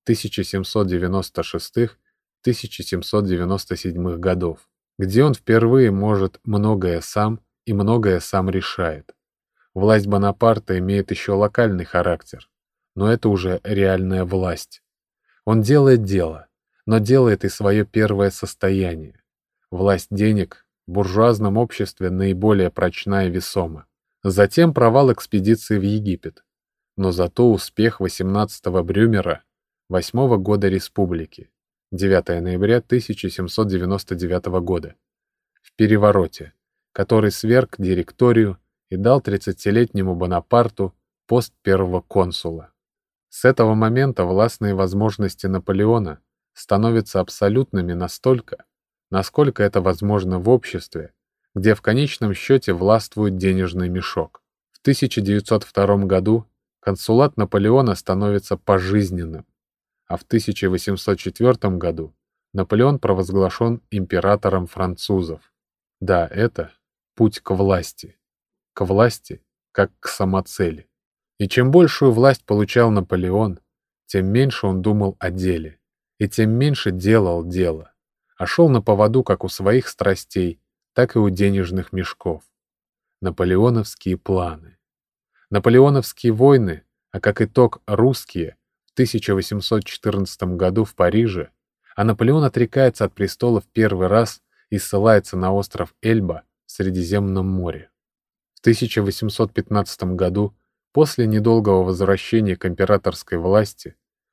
1796-1797 годов, где он впервые может многое сам и многое сам решает. Власть Бонапарта имеет еще локальный характер, но это уже реальная власть. Он делает дело, но делает и свое первое состояние. Власть денег в буржуазном обществе наиболее прочна и весома. Затем провал экспедиции в Египет, но зато успех 18-го Брюмера 8-го года республики, 9 ноября 1799 года, в перевороте, который сверг директорию и дал 30-летнему Бонапарту пост первого консула. С этого момента властные возможности Наполеона становятся абсолютными настолько, насколько это возможно в обществе, где в конечном счете властвует денежный мешок. В 1902 году консулат Наполеона становится пожизненным, а в 1804 году Наполеон провозглашен императором французов. Да, это путь к власти. К власти, как к самоцели. И чем большую власть получал Наполеон, тем меньше он думал о деле, и тем меньше делал дело, а шел на поводу как у своих страстей, так и у денежных мешков. Наполеоновские планы. Наполеоновские войны, а как итог русские, в 1814 году в Париже, а Наполеон отрекается от престола в первый раз и ссылается на остров Эльба в Средиземном море. В 1815 году, после недолгого возвращения к императорской власти,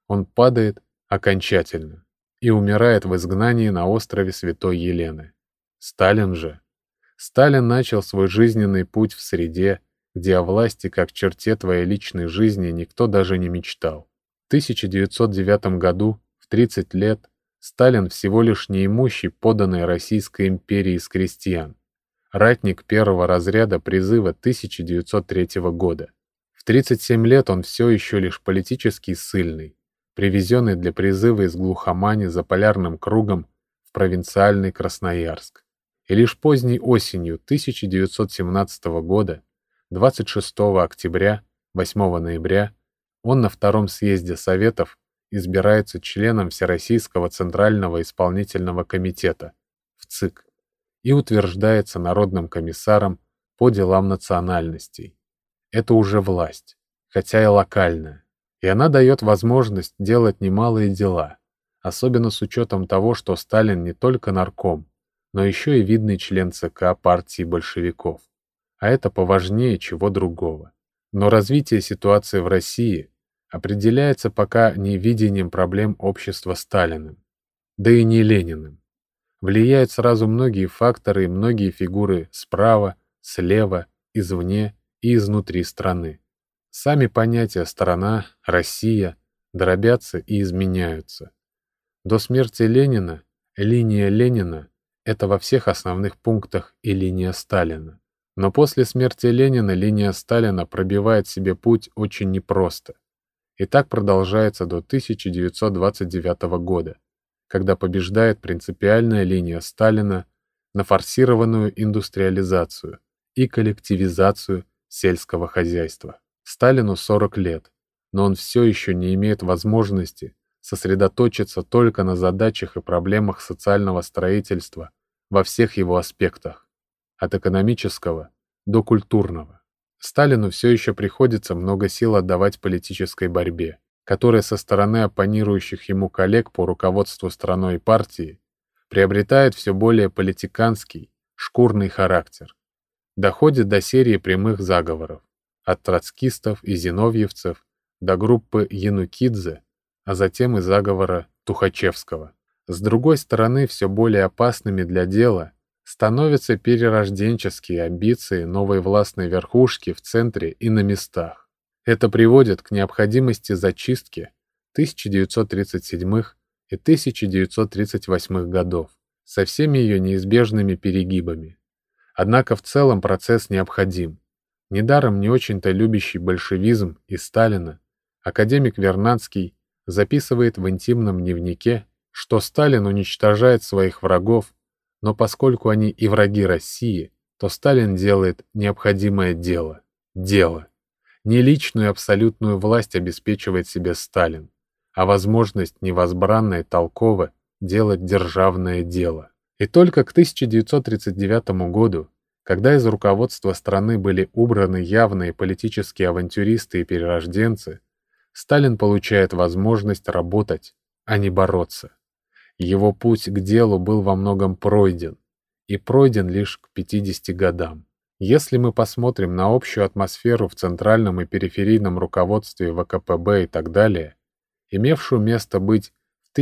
Он падает окончательно и умирает в изгнании на острове Святой Елены. Сталин же. Сталин начал свой жизненный путь в среде, где о власти как черте твоей личной жизни никто даже не мечтал. В 1909 году, в 30 лет, Сталин всего лишь неимущий подданный Российской империи из крестьян, ратник первого разряда призыва 1903 года. В 37 лет он все еще лишь политический ссыльный, привезенный для призыва из глухомани за полярным кругом в провинциальный Красноярск. И лишь поздней осенью 1917 года, 26 октября, 8 ноября, он на втором съезде Советов избирается членом Всероссийского Центрального Исполнительного Комитета, ВЦИК, и утверждается Народным комиссаром по делам национальностей. Это уже власть, хотя и локальная, и она дает возможность делать немалые дела, особенно с учетом того, что Сталин не только нарком, но еще и видный член ЦК партии большевиков. А это поважнее чего другого. Но развитие ситуации в России определяется пока не видением проблем общества Сталиным, да и не Лениным. Влияют сразу многие факторы и многие фигуры справа, слева, извне и изнутри страны. Сами понятия «страна», «Россия» дробятся и изменяются. До смерти Ленина линия Ленина — это во всех основных пунктах и линия Сталина. Но после смерти Ленина линия Сталина пробивает себе путь очень непросто. И так продолжается до 1929 года, когда побеждает принципиальная линия Сталина на форсированную индустриализацию и коллективизацию сельского хозяйства. Сталину 40 лет, но он все еще не имеет возможности сосредоточиться только на задачах и проблемах социального строительства во всех его аспектах, от экономического до культурного. Сталину все еще приходится много сил отдавать политической борьбе, которая со стороны оппонирующих ему коллег по руководству страной и партией приобретает все более политиканский, шкурный характер. Доходит до серии прямых заговоров, от троцкистов и зиновьевцев до группы Янукидзе, а затем и заговора Тухачевского. С другой стороны, все более опасными для дела становятся перерожденческие амбиции новой властной верхушки в центре и на местах. Это приводит к необходимости зачистки 1937 и 1938 годов со всеми ее неизбежными перегибами. Однако в целом процесс необходим. Недаром не очень-то любящий большевизм и Сталина академик Вернадский записывает в интимном дневнике, что Сталин уничтожает своих врагов, но поскольку они и враги России, то Сталин делает необходимое дело. Дело. Не личную абсолютную власть обеспечивает себе Сталин, а возможность невозбранно и толково делать державное дело. И только к 1939 году, когда из руководства страны были убраны явные политические авантюристы и перерожденцы, Сталин получает возможность работать, а не бороться. Его путь к делу был во многом пройден, и пройден лишь к 50 годам. Если мы посмотрим на общую атмосферу в центральном и периферийном руководстве ВКПБ и так далее, имевшую место быть в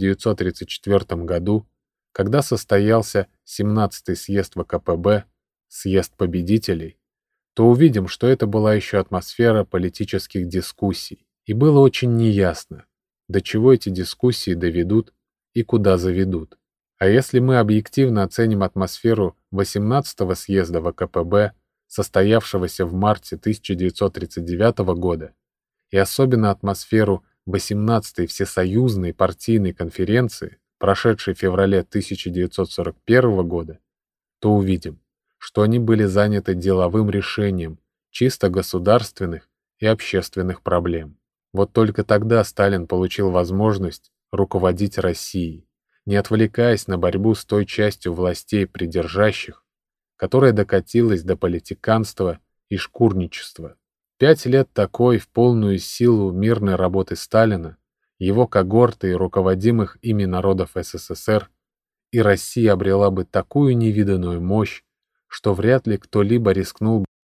1934 году, когда состоялся 17-й съезд ВКПБ, съезд победителей, то увидим, что это была еще атмосфера политических дискуссий, и было очень неясно, до чего эти дискуссии доведут и куда заведут. А если мы объективно оценим атмосферу 18-го съезда ВКПБ, состоявшегося в марте 1939 года, и особенно атмосферу 18-й Всесоюзной партийной конференции, прошедшей в феврале 1941 года, то увидим, что они были заняты деловым решением чисто государственных и общественных проблем. Вот только тогда Сталин получил возможность руководить Россией, не отвлекаясь на борьбу с той частью властей придержащих, которая докатилась до политиканства и шкурничества. 5 лет такой в полную силу мирной работы Сталина, его когорты и руководимых ими народов СССР, и Россия обрела бы такую невиданную мощь, что вряд ли кто-либо рискнул